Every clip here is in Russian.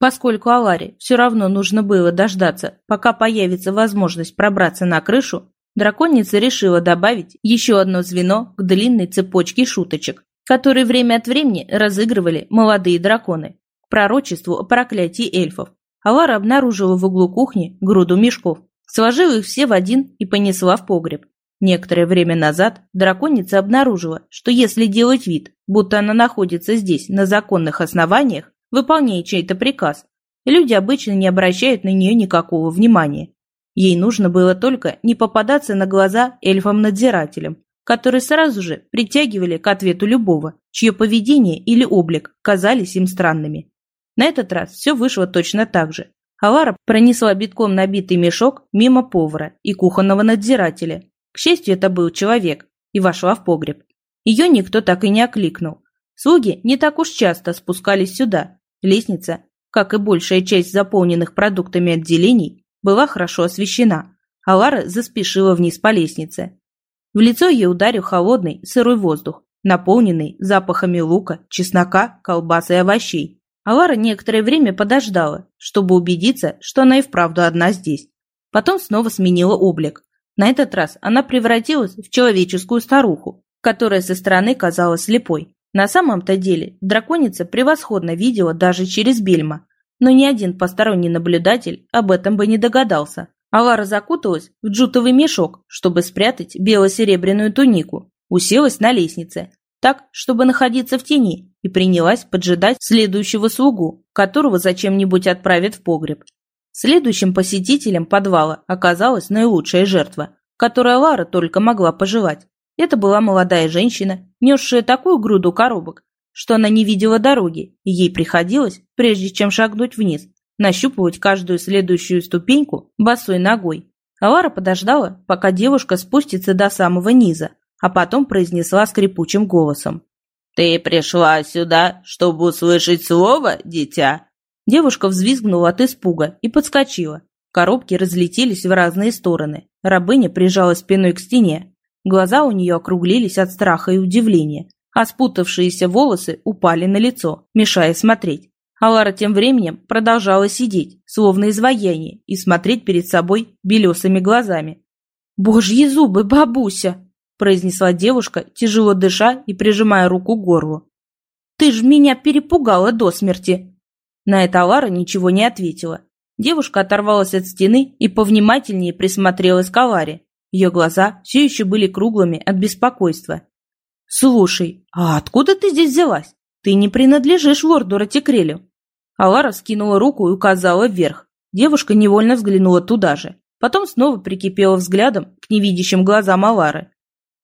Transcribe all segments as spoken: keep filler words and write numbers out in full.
Поскольку Аларе все равно нужно было дождаться, пока появится возможность пробраться на крышу, драконица решила добавить еще одно звено к длинной цепочке шуточек, которые время от времени разыгрывали молодые драконы. К пророчеству о проклятии эльфов Алара обнаружила в углу кухни груду мешков, сложила их все в один и понесла в погреб. Некоторое время назад драконица обнаружила, что если делать вид, будто она находится здесь на законных основаниях, выполняя чей-то приказ, люди обычно не обращают на нее никакого внимания. Ей нужно было только не попадаться на глаза эльфам-надзирателям, которые сразу же притягивали к ответу любого, чье поведение или облик казались им странными. На этот раз все вышло точно так же. Алара пронесла битком набитый мешок мимо повара и кухонного надзирателя. К счастью, это был человек, и вошла в погреб. Ее никто так и не окликнул. Слуги не так уж часто спускались сюда. Лестница, как и большая часть заполненных продуктами отделений, была хорошо освещена. Алара заспешила вниз по лестнице. В лицо ей ударил холодный сырой воздух, наполненный запахами лука, чеснока, колбас и овощей. Алара некоторое время подождала, чтобы убедиться, что она и вправду одна здесь. Потом снова сменила облик. На этот раз она превратилась в человеческую старуху, которая со стороны казалась слепой. На самом-то деле драконица превосходно видела даже через бельма, но ни один посторонний наблюдатель об этом бы не догадался. Алара закуталась в джутовый мешок, чтобы спрятать бело-серебряную тунику, уселась на лестнице, так, чтобы находиться в тени, и принялась поджидать следующего слугу, которого зачем-нибудь отправят в погреб. Следующим посетителем подвала оказалась наилучшая жертва, которую Алара только могла пожелать. Это была молодая женщина, несшая такую груду коробок, что она не видела дороги, и ей приходилось, прежде чем шагнуть вниз, нащупывать каждую следующую ступеньку босой ногой. Алара подождала, пока девушка спустится до самого низа, а потом произнесла скрипучим голосом: «Ты пришла сюда, чтобы услышать слово, дитя?» Девушка взвизгнула от испуга и подскочила. Коробки разлетелись в разные стороны. Рабыня прижалась спиной к стене. Глаза у нее округлились от страха и удивления, а спутавшиеся волосы упали на лицо, мешая смотреть. Алара тем временем продолжала сидеть, словно изваяние, и смотреть перед собой белесыми глазами. «Божьи зубы, бабуся!» – произнесла девушка, тяжело дыша и прижимая руку к горлу. «Ты ж меня перепугала до смерти!» На это Алара ничего не ответила. Девушка оторвалась от стены и повнимательнее присмотрелась к Аларе. Ее глаза все еще были круглыми от беспокойства. «Слушай, а откуда ты здесь взялась? Ты не принадлежишь лорду Ратикрелю». Алара скинула руку и указала вверх. Девушка невольно взглянула туда же. Потом снова прикипела взглядом к невидящим глазам Алары.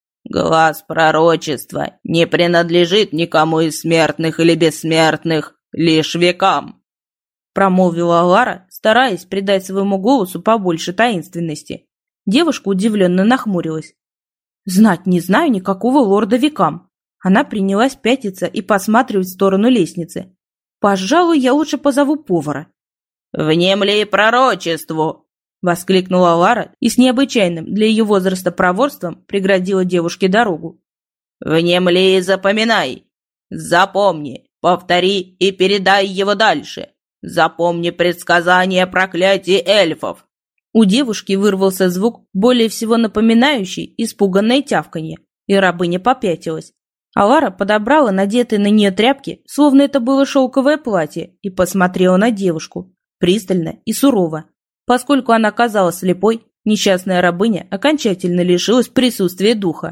«Глаз пророчества не принадлежит никому из смертных или бессмертных, лишь векам», промолвила Алара, стараясь придать своему голосу побольше таинственности. Девушка удивленно нахмурилась. «Знать не знаю никакого лорда векам». Она принялась пятиться и посматривать в сторону лестницы. «Пожалуй, я лучше позову повара». «Внемли пророчеству!» — воскликнула Алара и с необычайным для ее возраста проворством преградила девушке дорогу. «Внемли и запоминай! Запомни, повтори и передай его дальше! Запомни предсказание проклятий эльфов!» У девушки вырвался звук, более всего напоминающий испуганное тявканье, и рабыня попятилась. Алара подобрала надетые на нее тряпки, словно это было шелковое платье, и посмотрела на девушку, пристально и сурово. Поскольку она казалась слепой, несчастная рабыня окончательно лишилась присутствия духа.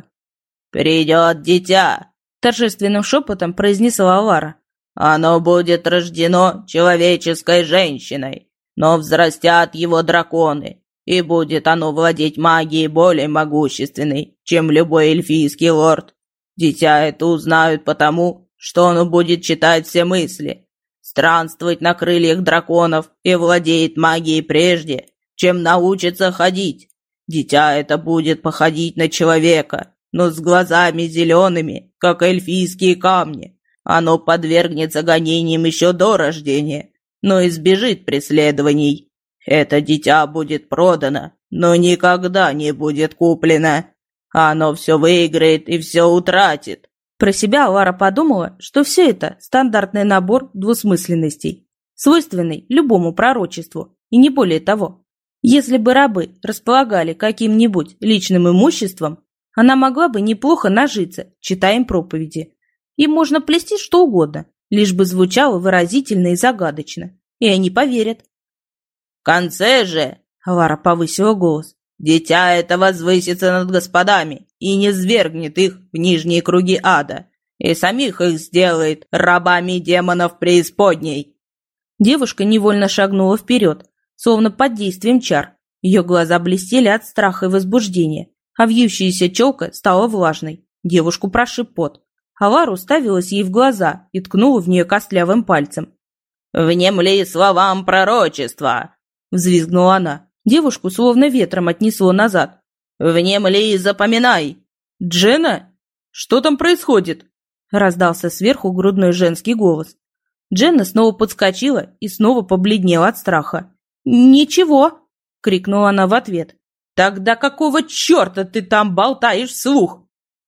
«Придет дитя!» – торжественным шепотом произнесла Алара. «Оно будет рождено человеческой женщиной, но взрастят его драконы, и будет оно владеть магией более могущественной, чем любой эльфийский лорд. Дитя это узнают потому, что оно будет читать все мысли, странствовать на крыльях драконов и владеет магией прежде, чем научится ходить. Дитя это будет походить на человека, но с глазами зелеными, как эльфийские камни. Оно подвергнется гонениям еще до рождения, но избежит преследований. Это дитя будет продано, но никогда не будет куплено. Оно все выиграет и все утратит». Про себя Алара подумала, что все это стандартный набор двусмысленностей. свойственной любому пророчеству, и не более того. Если бы рабы располагали каким-нибудь личным имуществом, она могла бы неплохо нажиться, читая им проповеди. Им можно плести что угодно, лишь бы звучало выразительно и загадочно, и они поверят. «В конце же», — Лара повысила голос, «дитя это возвысится над господами и не свергнет их в нижние круги ада, и самих их сделает рабами демонов преисподней». Девушка невольно шагнула вперед, словно под действием чар. Ее глаза блестели от страха и возбуждения, а вьющаяся челка стала влажной. Девушку прошиб пот. А Лара уставилась ей в глаза и ткнула в нее костлявым пальцем. «Внемли словам пророчества!» — взвизгнула она. Девушку словно ветром отнесло назад. «Внемли и запоминай!» «Дженна? Что там происходит?» — раздался сверху грудной женский голос. Дженна снова подскочила и снова побледнела от страха. «Ничего!» — крикнула она в ответ. «Тогда какого черта ты там болтаешь вслух?»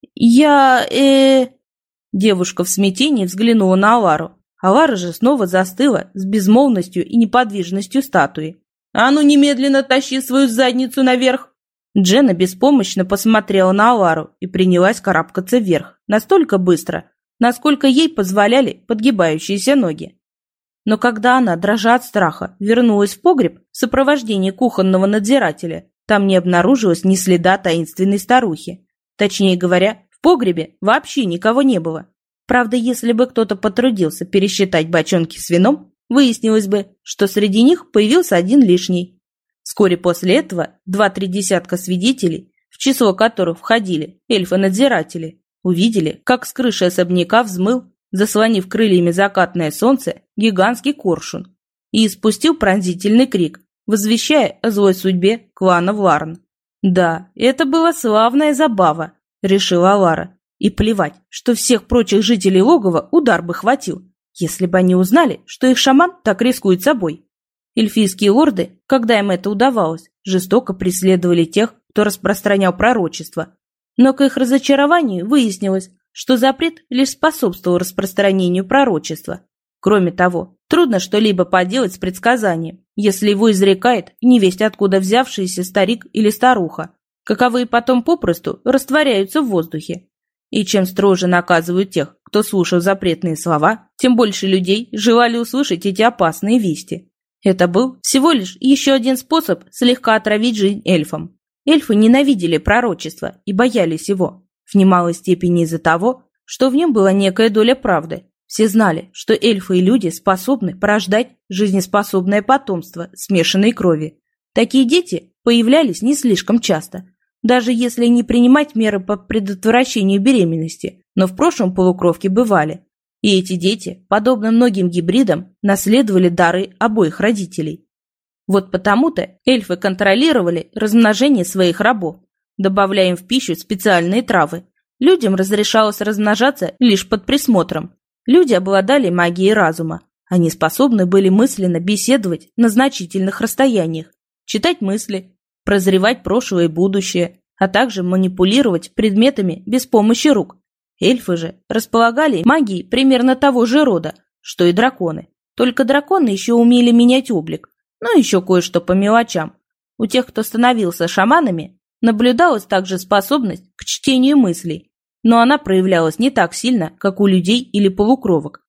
«Я... э...» Девушка в смятении взглянула на Лару, а Лара же снова застыла с безмолвностью и неподвижностью статуи. «А ну немедленно тащи свою задницу наверх!» Дженна беспомощно посмотрела на Лару и принялась карабкаться вверх, настолько быстро, насколько ей позволяли подгибающиеся ноги. Но когда она, дрожа от страха, вернулась в погреб в сопровождении кухонного надзирателя, там не обнаружилось ни следа таинственной старухи. Точнее говоря, в погребе вообще никого не было. Правда, если бы кто-то потрудился пересчитать бочонки с вином, выяснилось бы, что среди них появился один лишний. Вскоре после этого два-три десятка свидетелей, в число которых входили эльфы-надзиратели, увидели, как с крыши особняка взмыл, заслонив крыльями закатное солнце, гигантский коршун, и испустил пронзительный крик, возвещая о злой судьбе клана Вларн. «Да, это была славная забава», — решила Лара. И плевать, что всех прочих жителей логова удар бы хватил, если бы они узнали, что их шаман так рискует собой. Эльфийские лорды, когда им это удавалось, жестоко преследовали тех, кто распространял пророчество. Но к их разочарованию выяснилось, что запрет лишь способствовал распространению пророчества. Кроме того, трудно что-либо поделать с предсказанием, если его изрекает невесть откуда взявшийся старик или старуха, каковые потом попросту растворяются в воздухе. И чем строже наказывают тех, кто слушал запретные слова, тем больше людей желали услышать эти опасные вести. Это был всего лишь еще один способ слегка отравить жизнь эльфам. Эльфы ненавидели пророчество и боялись его, в немалой степени из-за того, что в нем была некая доля правды. Все знали, что эльфы и люди способны порождать жизнеспособное потомство смешанной крови. Такие дети появлялись не слишком часто, даже если не принимать меры по предотвращению беременности, но в прошлом полукровки бывали. И эти дети, подобно многим гибридам, наследовали дары обоих родителей. Вот потому-то эльфы контролировали размножение своих рабов, добавляя им в пищу специальные травы. Людям разрешалось размножаться лишь под присмотром. Люди обладали магией разума. Они способны были мысленно беседовать на значительных расстояниях, читать мысли, прозревать прошлое и будущее, а также манипулировать предметами без помощи рук. Эльфы же располагали магией примерно того же рода, что и драконы. Только драконы еще умели менять облик, но еще кое-что по мелочам. У тех, кто становился шаманами, наблюдалась также способность к чтению мыслей, но она проявлялась не так сильно, как у людей или полукровок.